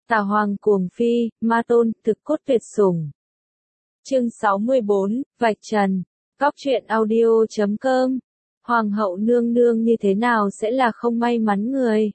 Tà Hoàng cuồng phi, ma tôn, thực cốt tuyệt sủng. Chương 64, Vạch Trần. Góc truyện audio.com. Hoàng hậu nương nương như thế nào sẽ là không may mắn người?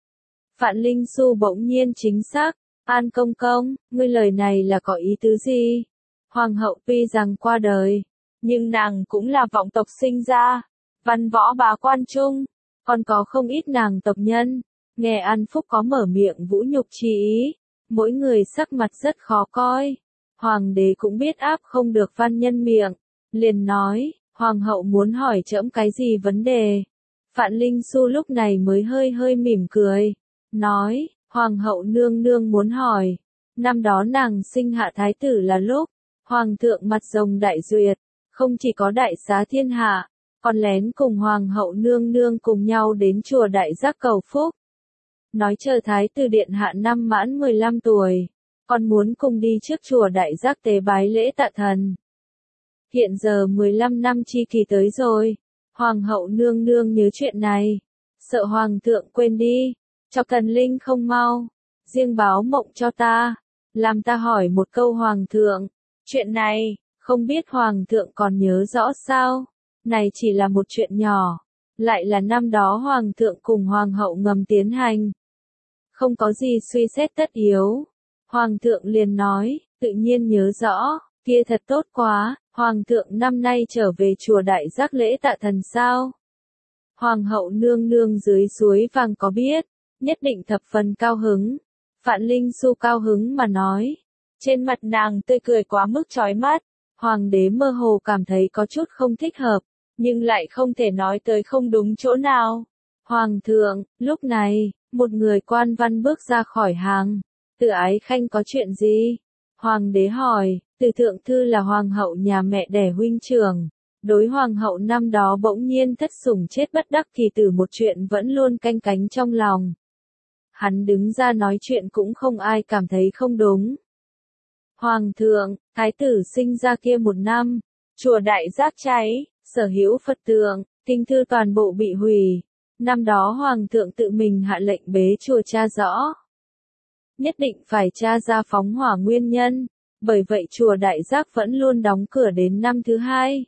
Vạn Linh Xu bỗng nhiên chính xác. An công công, ngươi lời này là có ý tứ gì? Hoàng hậu tuy rằng qua đời, nhưng nàng cũng là vọng tộc sinh ra, văn võ bá quan trung, còn có không ít nàng tộc nhân. Nghe An Phúc có mở miệng vũ nhục chi ý, mỗi người sắc mặt rất khó coi. Hoàng đế cũng biết áp không được văn nhân miệng, liền nói, hoàng hậu muốn hỏi trẫm cái gì vấn đề. Vạn Linh Xu lúc này mới hơi hơi mỉm cười, nói, hoàng hậu nương nương muốn hỏi, năm đó nàng sinh hạ thái tử là lúc, hoàng thượng mặt rồng đại duyệt, không chỉ có đại xá thiên hạ, còn lén cùng hoàng hậu nương nương cùng nhau đến chùa Đại Giác cầu phúc. Nói chờ thái tử điện hạ năm mãn 15 tuổi, còn muốn cùng đi trước chùa Đại Giác tế bái lễ tạ thần. Hiện giờ 15 năm chi kỳ tới rồi, hoàng hậu nương nương nhớ chuyện này, sợ hoàng thượng quên đi, cho thần linh không mau, riêng báo mộng cho ta, làm ta hỏi một câu hoàng thượng, chuyện này, không biết hoàng thượng còn nhớ rõ sao, này chỉ là một chuyện nhỏ, lại là năm đó hoàng thượng cùng hoàng hậu ngầm tiến hành. Không có gì suy xét tất yếu. Hoàng thượng liền nói, tự nhiên nhớ rõ, kia thật tốt quá, hoàng thượng năm nay trở về chùa Đại Giác lễ tạ thần sao. Hoàng hậu nương nương dưới suối vàng có biết, nhất định thập phần cao hứng. Vạn Linh Xu cao hứng mà nói, trên mặt nàng tươi cười quá mức chói mắt, hoàng đế mơ hồ cảm thấy có chút không thích hợp, nhưng lại không thể nói tới không đúng chỗ nào. Hoàng thượng, lúc này, một người quan văn bước ra khỏi hàng. Từ Ái Khanh có chuyện gì? Hoàng đế hỏi, Từ Thượng Thư là hoàng hậu nhà mẹ đẻ huynh trưởng. Đối hoàng hậu năm đó bỗng nhiên thất sủng chết bất đắc kỳ tử một chuyện vẫn luôn canh cánh trong lòng. Hắn đứng ra nói chuyện cũng không ai cảm thấy không đúng. Hoàng thượng, thái tử sinh ra kia một năm, chùa Đại Giác cháy, sở hữu Phật tượng, kinh thư toàn bộ bị hủy. Năm đó hoàng thượng tự mình hạ lệnh bế chùa tra rõ. Nhất định phải tra ra phóng hỏa nguyên nhân, bởi vậy chùa Đại Giác vẫn luôn đóng cửa đến năm thứ hai.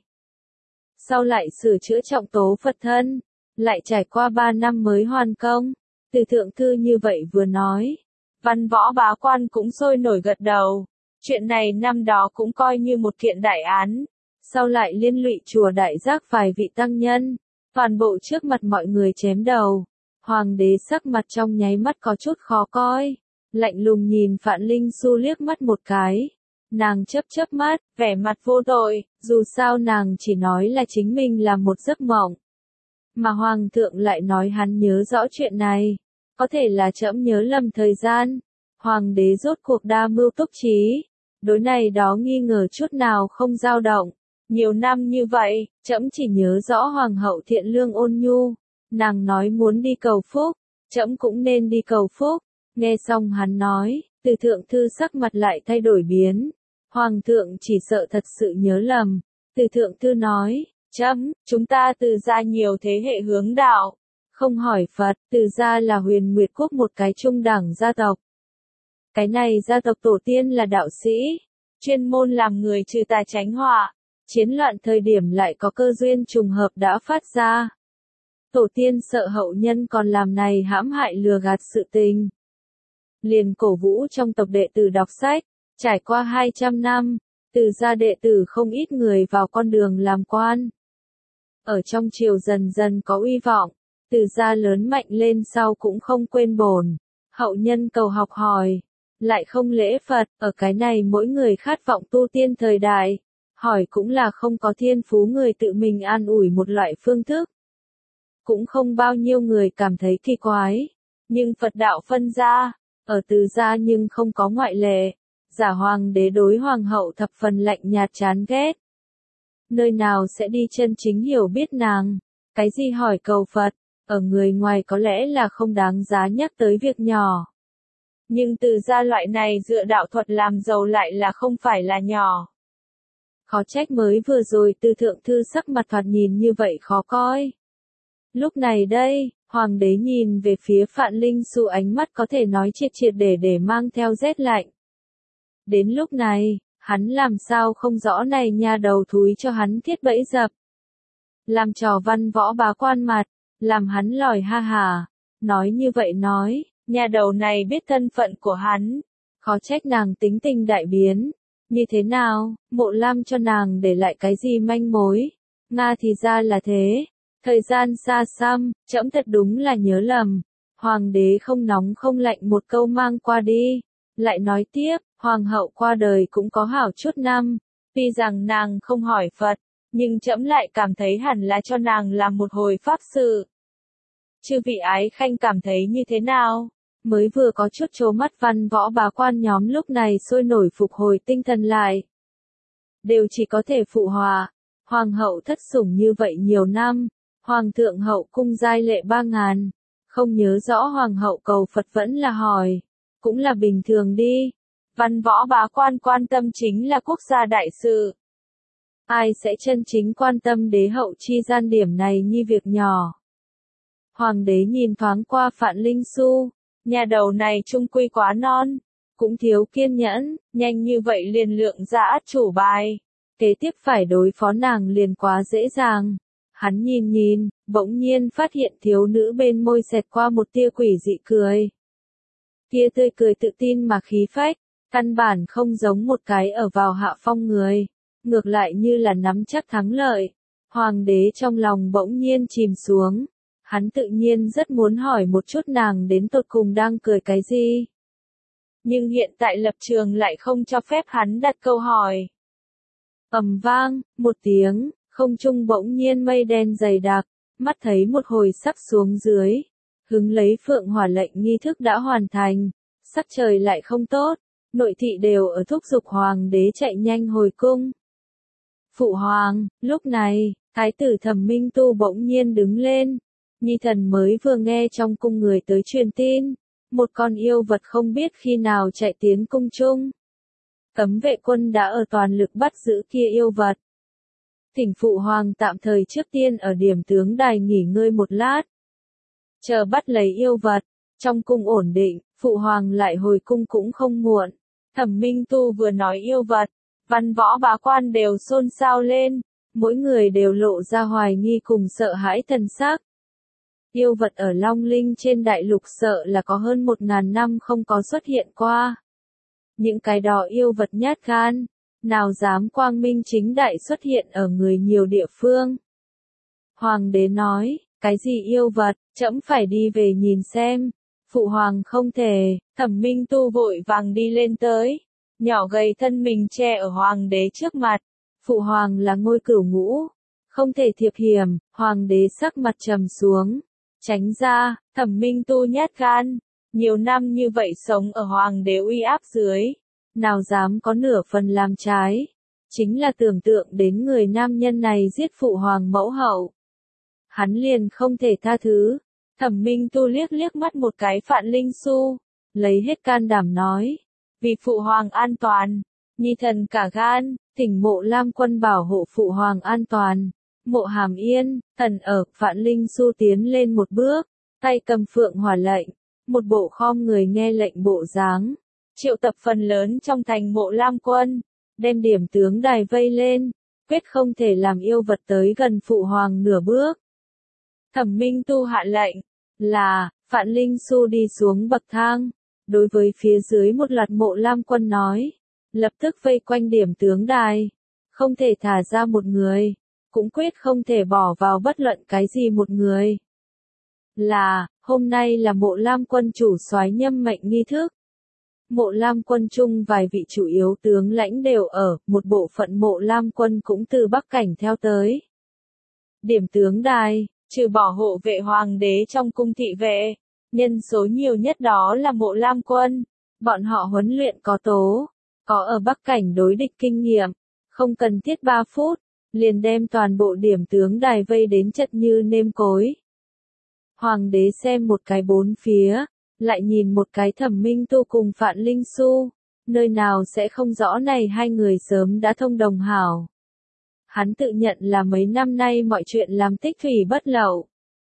Sau lại sửa chữa trọng tố Phật thân, lại trải qua 3 năm mới hoàn công. Từ Thượng Thư như vậy vừa nói, văn võ bá quan cũng sôi nổi gật đầu. Chuyện này năm đó cũng coi như một kiện đại án, sau lại liên lụy chùa Đại Giác vài vị tăng nhân. Toàn bộ trước mặt mọi người chém đầu, hoàng đế sắc mặt trong nháy mắt có chút khó coi, lạnh lùng nhìn Vạn Linh Xu liếc mắt một cái, nàng chớp mắt, vẻ mặt vô tội, dù sao nàng chỉ nói là chính mình là một giấc mộng, mà hoàng thượng lại nói hắn nhớ rõ chuyện này, có thể là trẫm nhớ lầm thời gian, hoàng đế rốt cuộc đa mưu túc trí, đối này đó nghi ngờ chút nào không dao động. Nhiều năm như vậy, trẫm chỉ nhớ rõ hoàng hậu thiện lương ôn nhu, nàng nói muốn đi cầu phúc, trẫm cũng nên đi cầu phúc. Nghe xong hắn nói, Từ Thượng Thư sắc mặt lại thay đổi biến, hoàng thượng chỉ sợ thật sự nhớ lầm. Từ Thượng Thư nói, trẫm, chúng ta Từ gia nhiều thế hệ hướng đạo, không hỏi Phật, Từ gia là Huyền Nguyệt Quốc một cái trung đẳng gia tộc. Cái này gia tộc tổ tiên là đạo sĩ, chuyên môn làm người trừ tà tránh họa. Chiến loạn thời điểm lại có cơ duyên trùng hợp đã phát ra. Tổ tiên sợ hậu nhân còn làm này hãm hại lừa gạt sự tình. Liền cổ vũ trong tộc đệ tử đọc sách, trải qua 200 năm, Từ gia đệ tử không ít người vào con đường làm quan. Ở trong triều dần dần có uy vọng, Từ gia lớn mạnh lên sau cũng không quên bổn, hậu nhân cầu học hỏi, lại không lễ Phật, ở cái này mỗi người khát vọng tu tiên thời đại. Hỏi cũng là không có thiên phú người tự mình an ủi một loại phương thức. Cũng không bao nhiêu người cảm thấy kỳ quái. Nhưng Phật đạo phân ra, ở Từ gia nhưng không có ngoại lệ. Giả hoàng đế đối hoàng hậu thập phần lạnh nhạt chán ghét. Nơi nào sẽ đi chân chính hiểu biết nàng, cái gì hỏi cầu Phật, ở người ngoài có lẽ là không đáng giá nhắc tới việc nhỏ. Nhưng Từ gia loại này dựa đạo thuật làm giàu lại là không phải là nhỏ. Khó trách mới vừa rồi Từ Thượng Thư sắc mặt thoạt nhìn như vậy khó coi. Lúc này đây, hoàng đế nhìn về phía Phạn Linh Xu, ánh mắt có thể nói triệt triệt để mang theo rét lạnh. Đến lúc này, hắn làm sao không rõ này nha đầu thúi cho hắn thiết bẫy dập. Làm trò Văn Võ bá quan mặt, làm hắn lòi ha hà, nói như vậy nói, nhà đầu này biết thân phận của hắn, khó trách nàng tính tình đại biến. Như thế nào, Mộ Lam cho nàng để lại cái gì manh mối? Nga thì ra là thế. Thời gian xa xăm, trẫm thật đúng là nhớ lầm. Hoàng đế không nóng không lạnh một câu mang qua đi. Lại nói tiếp, hoàng hậu qua đời cũng có hảo chút năm. Tuy rằng nàng không hỏi Phật, nhưng trẫm lại cảm thấy hẳn là cho nàng làm một hồi pháp sự. Chư vị ái khanh cảm thấy như thế nào? Mới vừa có chút trố mắt Văn Võ bá quan nhóm lúc này sôi nổi phục hồi tinh thần lại. Đều chỉ có thể phụ hòa. Hoàng hậu thất sủng như vậy nhiều năm. Hoàng thượng hậu cung giai lệ 3.000. Không nhớ rõ hoàng hậu cầu Phật vẫn là hỏi. Cũng là bình thường đi. Văn Võ bá quan quan tâm chính là quốc gia đại sự. Ai sẽ chân chính quan tâm đế hậu chi gian điểm này như việc nhỏ. Hoàng đế nhìn thoáng qua Phạn Linh Xu. Nhà đầu này trung quy quá non. Cũng thiếu kiên nhẫn, nhanh như vậy liền lượng ra át chủ bài. Kế tiếp phải đối phó nàng liền quá dễ dàng. Hắn nhìn, bỗng nhiên phát hiện thiếu nữ bên môi xẹt qua một tia quỷ dị cười. Kia tươi cười tự tin mà khí phách, căn bản không giống một cái ở vào hạ phong người, ngược lại như là nắm chắc thắng lợi. Hoàng đế trong lòng bỗng nhiên chìm xuống, hắn tự nhiên rất muốn hỏi một chút nàng đến tột cùng đang cười cái gì. Nhưng hiện tại lập trường lại không cho phép hắn đặt câu hỏi. Ầm vang, một tiếng. Không trung bỗng nhiên mây đen dày đặc, mắt thấy một hồi sắp xuống dưới. Hứng lấy phượng hỏa lệnh nghi thức đã hoàn thành, sắc trời lại không tốt, nội thị đều ở thúc giục hoàng đế chạy nhanh hồi cung. Phụ hoàng, lúc này, thái tử Thẩm Minh Tu bỗng nhiên đứng lên. Nhi thần mới vừa nghe trong cung người tới truyền tin, một con yêu vật không biết khi nào chạy tiến cung chung. Cấm vệ quân đã ở toàn lực bắt giữ kia yêu vật. Thỉnh phụ hoàng tạm thời trước tiên ở điểm tướng đài nghỉ ngơi một lát. Chờ bắt lấy yêu vật, trong cung ổn định, phụ hoàng lại hồi cung cũng không muộn. Thẩm Minh Tu vừa nói yêu vật, Văn Võ bá quan đều xôn xao lên, mỗi người đều lộ ra hoài nghi cùng sợ hãi thần sắc. Yêu vật ở Long Linh trên đại lục sợ là có hơn 1.000 năm không có xuất hiện qua. Những cái đó yêu vật nhát gan, nào dám quang minh chính đại xuất hiện ở người nhiều địa phương. Hoàng đế nói, cái gì yêu vật, trẫm phải đi về nhìn xem. Phụ hoàng không thể, Thẩm Minh Tu vội vàng đi lên tới, nhỏ gầy thân mình che ở hoàng đế trước mặt. Phụ hoàng là ngôi cửu ngũ, không thể thiệp hiểm. Hoàng đế sắc mặt trầm xuống, tránh ra. Thẩm Minh Tu nhát gan, nhiều năm như vậy sống ở hoàng đế uy áp dưới, nào dám có nửa phần làm trái. Chính là tưởng tượng đến người nam nhân này giết phụ hoàng mẫu hậu, hắn liền không thể tha thứ. Thẩm Minh Tu liếc liếc mắt một cái Phạn Linh Xu, lấy hết can đảm nói, vì phụ hoàng an toàn, nhi thần cả gan, thỉnh Mộ Lam quân bảo hộ phụ hoàng an toàn. Mộ Hàm Yên, thần ở. Phạn Linh Xu tiến lên một bước, tay cầm phượng hỏa lệnh, một bộ khom người nghe lệnh bộ dáng, triệu tập phần lớn trong thành Mộ Lam quân, đem điểm tướng đài vây lên, quyết không thể làm yêu vật tới gần phụ hoàng nửa bước. Thẩm Minh Tu hạ lệnh, là, Phạn Linh Xu đi xuống bậc thang, đối với phía dưới một loạt Mộ Lam quân nói, lập tức vây quanh điểm tướng đài, không thể thả ra một người, cũng quyết không thể bỏ vào bất luận cái gì một người. Là, hôm nay là Mộ Lam quân chủ soái nhâm mệnh nghi thức. Mộ Lam quân chung vài vị chủ yếu tướng lãnh đều ở, một bộ phận Mộ Lam quân cũng từ Bắc Cảnh theo tới. Điểm tướng đài, trừ bỏ hộ vệ hoàng đế trong cung thị vệ, nhân số nhiều nhất đó là Mộ Lam quân. Bọn họ huấn luyện có tố, có ở Bắc Cảnh đối địch kinh nghiệm, không cần thiết 3 phút, liền đem toàn bộ điểm tướng đài vây đến chật như nêm cối. Hoàng đế xem một cái bốn phía, lại nhìn một cái Thẩm Minh Tu cùng Phạn Linh Xu, nơi nào sẽ không rõ này hai người sớm đã thông đồng hảo. Hắn tự nhận là mấy năm nay mọi chuyện làm tích thủy bất lậu.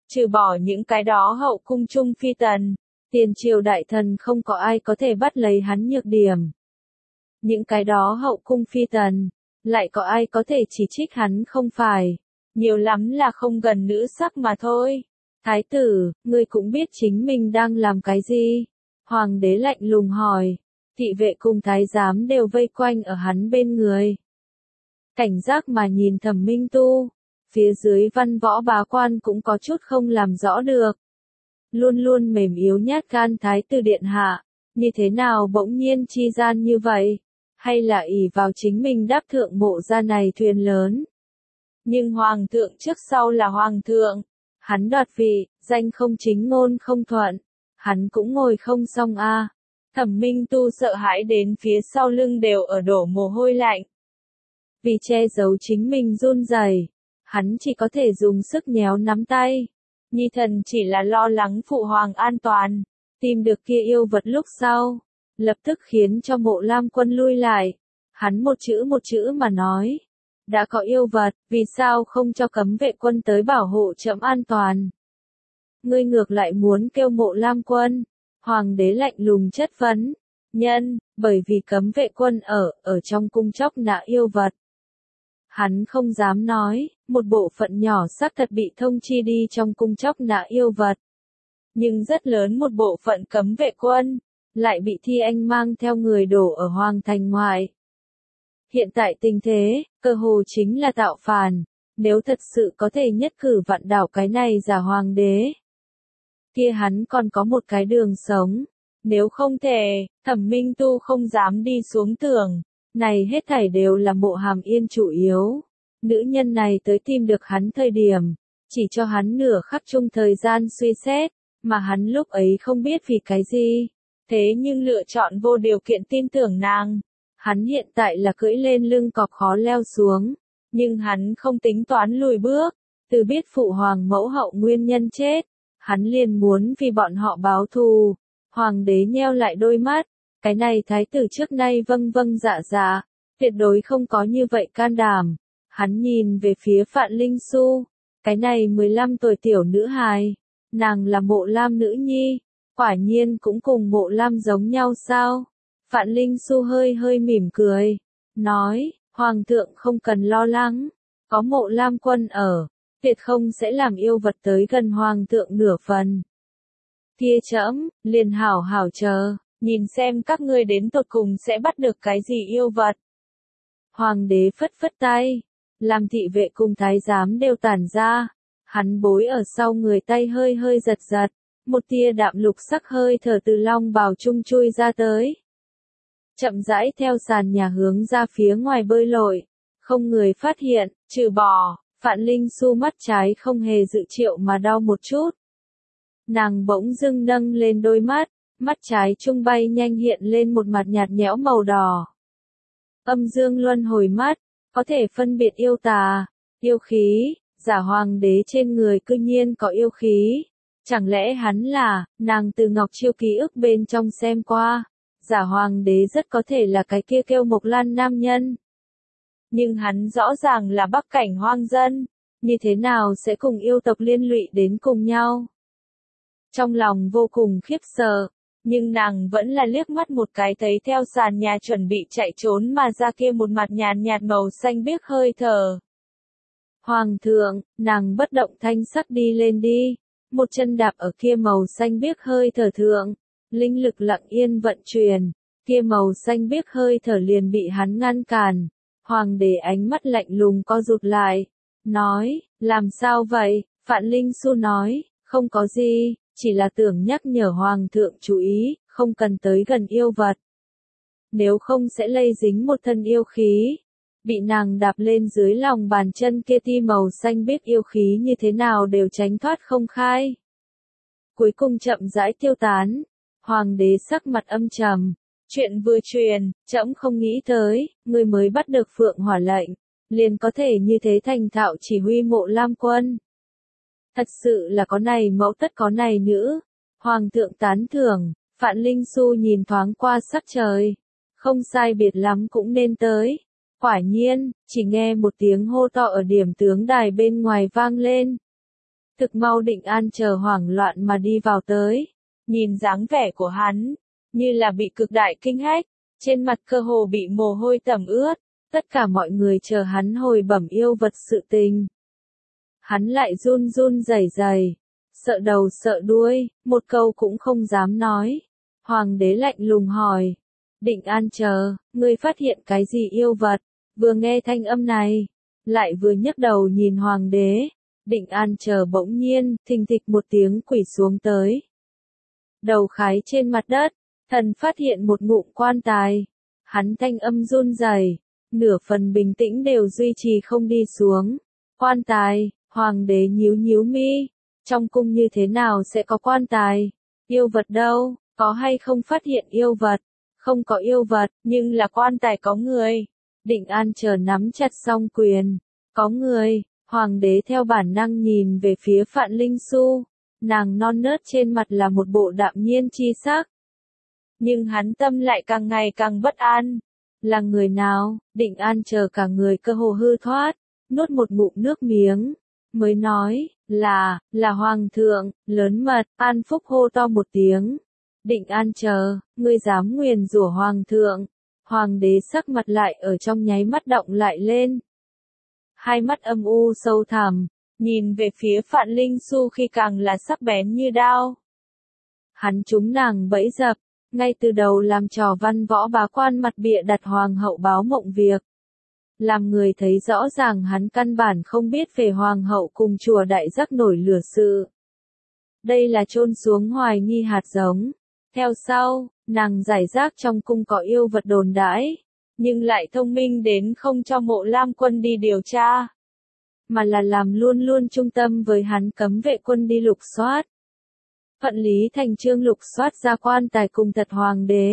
Trừ bỏ những cái đó hậu cung trung phi tần, tiền triều đại thần không có ai có thể bắt lấy hắn nhược điểm. Những cái đó hậu cung phi tần, lại có ai có thể chỉ trích hắn không phải, nhiều lắm là không gần nữ sắc mà thôi. Thái tử, ngươi cũng biết chính mình đang làm cái gì? Hoàng đế lạnh lùng hỏi, thị vệ cùng thái giám đều vây quanh ở hắn bên người. Cảnh giác mà nhìn Thẩm Minh Tu, phía dưới văn võ bá quan cũng có chút không làm rõ được. Luôn luôn mềm yếu nhát gan thái tử điện hạ, như thế nào bỗng nhiên chi gian như vậy? Hay là ỷ vào chính mình đáp thượng mộ gia này thuyền lớn? Nhưng hoàng thượng trước sau là hoàng thượng, hắn đoạt vị, danh không chính ngôn không thuận, hắn cũng ngồi không xong a. Thẩm Minh Tu sợ hãi đến phía sau lưng đều ở đổ mồ hôi lạnh. Vì che giấu chính mình run rẩy, hắn chỉ có thể dùng sức nhéo nắm tay. Nhi thần chỉ là lo lắng phụ hoàng an toàn, tìm được kia yêu vật lúc sau, lập tức khiến cho Mộ Lam Quân lui lại. Hắn một chữ mà nói, đã có yêu vật, vì sao không cho cấm vệ quân tới bảo hộ trẫm an toàn? Ngươi ngược lại muốn kêu Mộ Lam Quân? Hoàng đế lạnh lùng chất vấn. Nhân, bởi vì cấm vệ quân ở trong cung chóc nã yêu vật. Hắn không dám nói, một bộ phận nhỏ xác thật bị thông chi đi trong cung chóc nã yêu vật. Nhưng rất lớn một bộ phận cấm vệ quân, lại bị Thi Anh mang theo người đổ ở Hoàng thành ngoại. Hiện tại tình thế, cơ hồ chính là tạo phản, nếu thật sự có thể nhất cử vạn đảo cái này giả hoàng đế. Kia hắn còn có một cái đường sống, nếu không thể, Thẩm Minh Tu không dám đi xuống tường, này hết thảy đều là Mộ Hàm Yên chủ yếu. Nữ nhân này tới tìm được hắn thời điểm, chỉ cho hắn nửa khắc chung thời gian suy xét, mà hắn lúc ấy không biết vì cái gì, thế nhưng lựa chọn vô điều kiện tin tưởng nàng. Hắn hiện tại là cưỡi lên lưng cọp khó leo xuống, nhưng hắn không tính toán lùi bước, từ biết phụ hoàng mẫu hậu nguyên nhân chết, hắn liền muốn vì bọn họ báo thù. Hoàng đế nheo lại đôi mắt, cái này thái tử trước nay vâng vâng dạ dạ, tuyệt đối không có như vậy can đảm. Hắn nhìn về phía Phạn Linh Xu, cái này 15 tuổi tiểu nữ hài, nàng là Mộ Lam nữ nhi, quả nhiên cũng cùng Mộ Lam giống nhau sao? Phạn Linh Xu hơi mỉm cười, nói, Hoàng thượng không cần lo lắng, có Mộ Lam Quân ở, tuyệt không sẽ làm yêu vật tới gần Hoàng thượng nửa phần. Kia trẫm, liền hảo hảo chờ, nhìn xem các ngươi đến tột cùng sẽ bắt được cái gì yêu vật. Hoàng đế phất phất tay, làm thị vệ cùng thái giám đều tản ra, hắn bối ở sau người tay hơi giật giật, một tia đạm lục sắc hơi thở từ long bào trung chui ra tới. Chậm rãi theo sàn nhà hướng ra phía ngoài bơi lội, không người phát hiện, trừ bỏ, Phạn Linh Xu mắt trái không hề dự triệu mà đau một chút. Nàng bỗng dưng nâng lên đôi mắt trái trung bay nhanh hiện lên một mặt nhạt nhẽo màu đỏ. Âm dương luân hồi mắt, có thể phân biệt yêu tà, yêu khí, giả hoàng đế trên người cư nhiên có yêu khí. Chẳng lẽ hắn là, nàng từ Ngọc Chiêu ký ức bên trong xem qua, giả hoàng đế rất có thể là cái kia kêu Mộc Lan nam nhân. Nhưng hắn rõ ràng là bắc cảnh hoang dân, như thế nào sẽ cùng yêu tộc liên lụy đến cùng nhau? Trong lòng vô cùng khiếp sợ, nhưng nàng vẫn là liếc mắt một cái thấy theo sàn nhà chuẩn bị chạy trốn mà ra kia một mặt nhàn nhạt màu xanh biếc hơi thở. Hoàng thượng, nàng bất động thanh sắc đi lên đi, một chân đạp ở kia màu xanh biếc hơi thở thượng, linh lực lặng yên vận chuyển, kia màu xanh biếc hơi thở liền bị hắn ngăn cản. Hoàng đế ánh mắt lạnh lùng co rụt lại, nói, làm sao vậy? Phạn Linh Xu nói, không có gì, chỉ là tưởng nhắc nhở Hoàng thượng chú ý, không cần tới gần yêu vật. Nếu không sẽ lây dính một thân yêu khí. Bị nàng đạp lên dưới lòng bàn chân kia ti màu xanh biếc yêu khí như thế nào đều tránh thoát không khai. Cuối cùng chậm rãi tiêu tán, Hoàng đế sắc mặt âm trầm. Chuyện vừa truyền, trẫm không nghĩ tới, người mới bắt được Phượng Hỏa lệnh, liền có thể như thế thành thạo chỉ huy Mộ Lam Quân. Thật sự là có này mẫu tất có này nữ. Hoàng thượng tán thưởng, Phạn Linh Xu nhìn thoáng qua sắc trời. Không sai biệt lắm cũng nên tới. Quả nhiên, chỉ nghe một tiếng hô to ở điểm tướng đài bên ngoài vang lên. Thực mau Định An chờ hoảng loạn mà đi vào tới, nhìn dáng vẻ của hắn, như là bị cực đại kinh hách, trên mặt cơ hồ bị mồ hôi tẩm ướt, tất cả mọi người chờ hắn hồi bẩm yêu vật sự tình. Hắn lại run run rẩy rẩy, sợ đầu sợ đuôi, một câu cũng không dám nói. Hoàng đế lạnh lùng hỏi, Định An chờ, ngươi phát hiện cái gì yêu vật? Vừa nghe thanh âm này, lại vừa nhấc đầu nhìn hoàng đế, Định An chờ bỗng nhiên, thình thịch một tiếng quỳ xuống tới. Đầu khái trên mặt đất, thần phát hiện một ngụm quan tài. Hắn thanh âm run rẩy, nửa phần bình tĩnh đều duy trì không đi xuống. Quan tài, hoàng đế nhíu nhíu mi, trong cung như thế nào sẽ có quan tài? Yêu vật đâu, có hay không phát hiện yêu vật? Không có yêu vật, nhưng là quan tài có người. Định An chờ nắm chặt song quyền, có người. Hoàng đế theo bản năng nhìn về phía Phạn Linh Xu, nàng non nớt trên mặt là một bộ đạm nhiên chi sắc. Nhưng hắn tâm lại càng ngày càng bất an. Là người nào? Định An chờ cả người cơ hồ hư thoát, nuốt một ngụm nước miếng, mới nói, là Hoàng thượng, lớn mật, An Phúc hô to một tiếng. Định An chờ, ngươi dám nguyền rủa Hoàng thượng. Hoàng đế sắc mặt lại ở trong nháy mắt động lại lên. Hai mắt âm u sâu thẳm, nhìn về phía Phạn Linh Xu khi càng là sắc bén như đao. Hắn trúng nàng bẫy dập, ngay từ đầu làm trò văn võ bá quan mặt bịa đặt hoàng hậu báo mộng việc. Làm người thấy rõ ràng hắn căn bản không biết về hoàng hậu cùng chùa đại giác nổi lửa sự. Đây là chôn xuống hoài nghi hạt giống. Theo sau, nàng giải rác trong cung có yêu vật đồn đãi, nhưng lại thông minh đến không cho Mộ Lam quân đi điều tra, mà là làm luôn luôn trung tâm với hắn cấm vệ quân đi lục soát. Thuận lý thành chương lục soát ra quan tài cùng thật hoàng đế.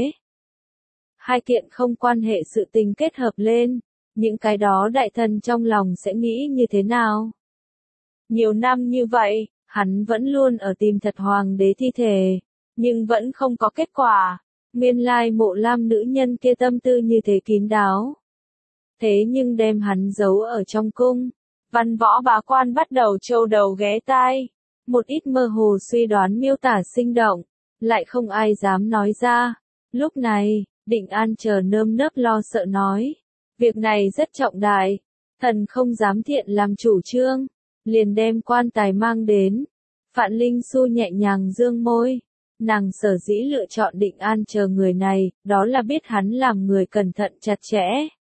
Hai kiện không quan hệ sự tình kết hợp lên, những cái đó đại thần trong lòng sẽ nghĩ như thế nào? Nhiều năm như vậy, hắn vẫn luôn ở tìm thật hoàng đế thi thể, nhưng vẫn không có kết quả. Nguyên lai Mộ Lam nữ nhân kia tâm tư như thế kín đáo. Thế nhưng đem hắn giấu ở trong cung. Văn võ bá quan bắt đầu trâu đầu ghé tai. Một ít mơ hồ suy đoán miêu tả sinh động, lại không ai dám nói ra. Lúc này, Định An chờ nơm nớp lo sợ nói. Việc này rất trọng đại. Thần không dám thiện làm chủ trương. Liền đem quan tài mang đến. Phạn Linh Xu nhẹ nhàng dương môi. Nàng sở dĩ lựa chọn Định An chờ người này, đó là biết hắn làm người cẩn thận chặt chẽ.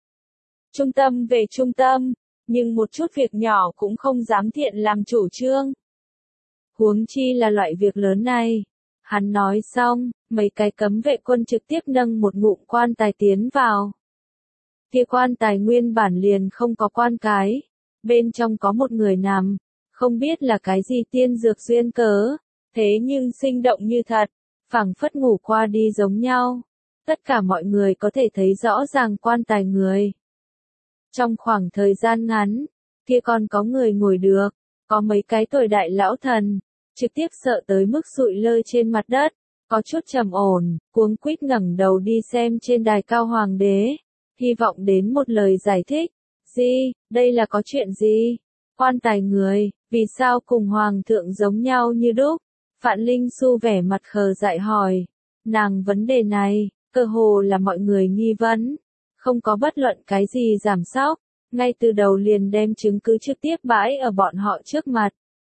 Trung tâm về trung tâm, nhưng một chút việc nhỏ cũng không dám thiện làm chủ trương. Huống chi là loại việc lớn này. Hắn nói xong, mấy cái cấm vệ quân trực tiếp nâng một ngụm quan tài tiến vào. Kia quan tài nguyên bản liền không có quan cái. Bên trong có một người nằm, không biết là cái gì tiên dược duyên cớ. Thế nhưng sinh động như thật, phảng phất ngủ qua đi giống nhau. Tất cả mọi người có thể thấy rõ ràng quan tài người. Trong khoảng thời gian ngắn, kia còn có người ngồi được, có mấy cái tuổi đại lão thần, trực tiếp sợ tới mức sụi lơ trên mặt đất, có chút trầm ổn, cuống quýt ngẩng đầu đi xem trên đài cao hoàng đế, hy vọng đến một lời giải thích. Gì, đây là có chuyện gì? Quan tài người, vì sao cùng hoàng thượng giống nhau như đúc? Phạn Linh Xu vẻ mặt khờ dại hỏi. Nàng vấn đề này, cơ hồ là mọi người nghi vấn. Không có bất luận cái gì giảm sóc. Ngay từ đầu liền đem chứng cứ trực tiếp bãi ở bọn họ trước mặt.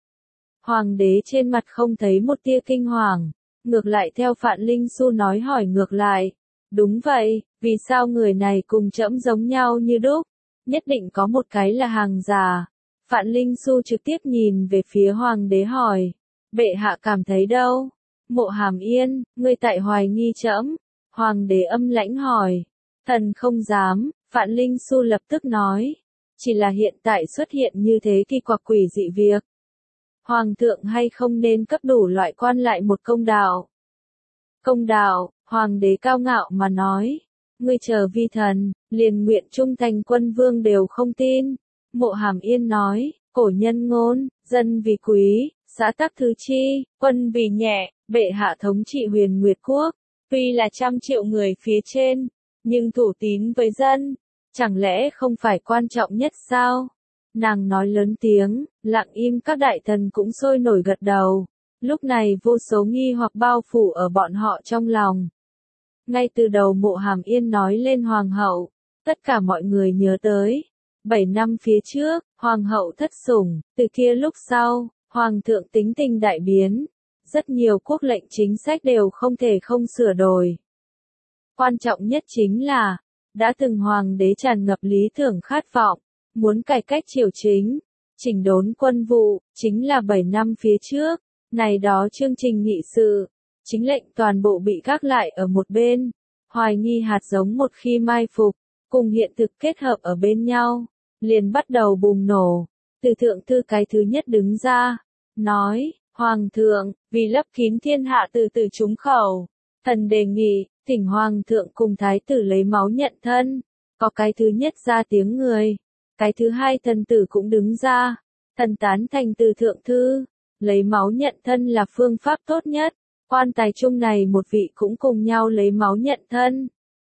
Hoàng đế trên mặt không thấy một tia kinh hoàng. Ngược lại theo Phạn Linh Xu nói hỏi ngược lại. Đúng vậy, vì sao người này cùng trẫm giống nhau như đúc? Nhất định có một cái là hàng giả. Phạn Linh Xu trực tiếp nhìn về phía hoàng đế hỏi. Bệ hạ cảm thấy đâu? Mộ Hàm Yên, ngươi tại hoài nghi trẫm? Hoàng đế âm lãnh hỏi. Thần không dám, Phạn Linh Xu lập tức nói. Chỉ là hiện tại xuất hiện như thế kỳ quặc quỷ dị việc. Hoàng thượng hay không nên cấp đủ loại quan lại một công đạo? Công đạo, hoàng đế cao ngạo mà nói. Ngươi chờ vi thần, liền nguyện trung thành quân vương đều không tin. Mộ Hàm Yên nói, cổ nhân ngôn, dân vì quý. Xã tắc thứ chi, quân vì nhẹ, bệ hạ thống trị Huyền Nguyệt Quốc, tuy là trăm triệu người phía trên, nhưng thủ tín với dân, chẳng lẽ không phải quan trọng nhất sao? Nàng nói lớn tiếng, lặng im các đại thần cũng sôi nổi gật đầu. Lúc này vô số nghi hoặc bao phủ ở bọn họ trong lòng. Ngay từ đầu Mộ Hàm Yên nói lên hoàng hậu, tất cả mọi người nhớ tới. 7 năm phía trước, hoàng hậu thất sủng, từ kia lúc sau, hoàng thượng tính tình đại biến. Rất nhiều quốc lệnh chính sách đều không thể không sửa đổi. Quan trọng nhất chính là, đã từng hoàng đế tràn ngập lý tưởng khát vọng, muốn cải cách triều chính, chỉnh đốn quân vụ, chính là 7 năm phía trước. Này đó chương trình nghị sự, chính lệnh toàn bộ bị gác lại ở một bên. Hoài nghi hạt giống một khi mai phục, cùng hiện thực kết hợp ở bên nhau, liền bắt đầu bùng nổ. Từ thượng thư cái thứ nhất đứng ra, nói, Hoàng thượng, vì lấp kín thiên hạ từ từ trúng khẩu, thần đề nghị, thỉnh Hoàng thượng cùng thái tử lấy máu nhận thân. Có cái thứ nhất ra tiếng người, cái thứ hai thần tử cũng đứng ra, thần tán thành từ thượng thư. Lấy máu nhận thân là phương pháp tốt nhất, quan tài chung này một vị cũng cùng nhau lấy máu nhận thân.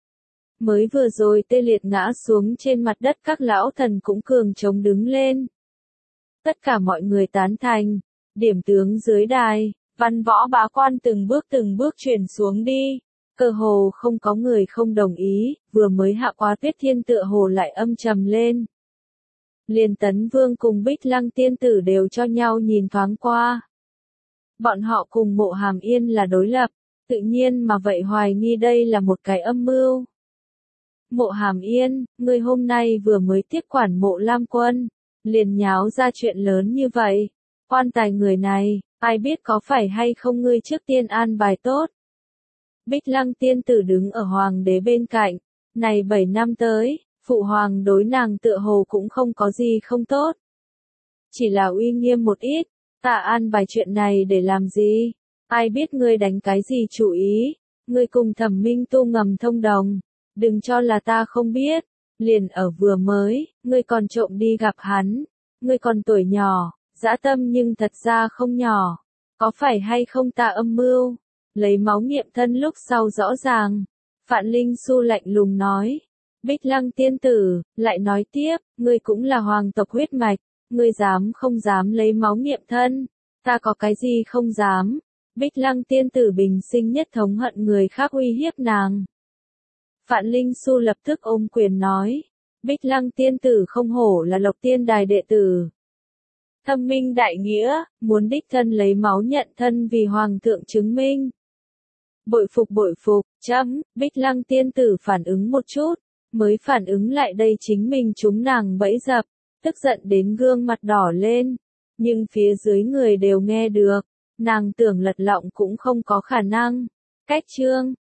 Mới vừa rồi tê liệt ngã xuống trên mặt đất các lão thần cũng cường chống đứng lên. Tất cả mọi người tán thành, điểm tướng dưới đài, văn võ bá quan từng bước chuyển xuống đi. Cơ hồ không có người không đồng ý, vừa mới hạ quá Tuyết Thiên tựa hồ lại âm trầm lên. Liền Tấn Vương cùng Bích Lăng tiên tử đều cho nhau nhìn thoáng qua. Bọn họ cùng Mộ Hàm Yên là đối lập, tự nhiên mà vậy hoài nghi đây là một cái âm mưu. Mộ Hàm Yên, ngươi hôm nay vừa mới tiếp quản Mộ Lam Quân, liền nháo ra chuyện lớn như vậy. Quan tài người này, ai biết có phải hay không ngươi trước tiên an bài tốt. Bích Lăng tiên tử đứng ở hoàng đế bên cạnh, này 7 năm tới. Phụ hoàng đối nàng tựa hồ cũng không có gì không tốt. Chỉ là uy nghiêm một ít, ta an bài chuyện này để làm gì? Ai biết ngươi đánh cái gì chủ ý? Ngươi cùng Thẩm Minh Tu ngầm thông đồng. Đừng cho là ta không biết. Liền ở vừa mới, ngươi còn trộm đi gặp hắn. Ngươi còn tuổi nhỏ, dã tâm nhưng thật ra không nhỏ. Có phải hay không ta âm mưu? Lấy máu nghiệm thân lúc sau rõ ràng. Phạn Linh Xu lạnh lùng nói. Bích Lăng tiên tử, lại nói tiếp, ngươi cũng là hoàng tộc huyết mạch, ngươi dám không dám lấy máu nghiệm thân, ta có cái gì không dám. Bích Lăng tiên tử bình sinh nhất thống hận người khác uy hiếp nàng. Phạn Linh Xu lập tức ôm quyền nói, Bích Lăng tiên tử không hổ là Lộc Tiên Đài đệ tử. Thâm minh đại nghĩa, muốn đích thân lấy máu nhận thân vì hoàng thượng chứng minh. Bội phục, Bích Lăng tiên tử phản ứng một chút. Mới phản ứng lại đây chính mình chúng nàng bẫy dập, tức giận đến gương mặt đỏ lên, nhưng phía dưới người đều nghe được, nàng tưởng lật lọng cũng không có khả năng. Cách chương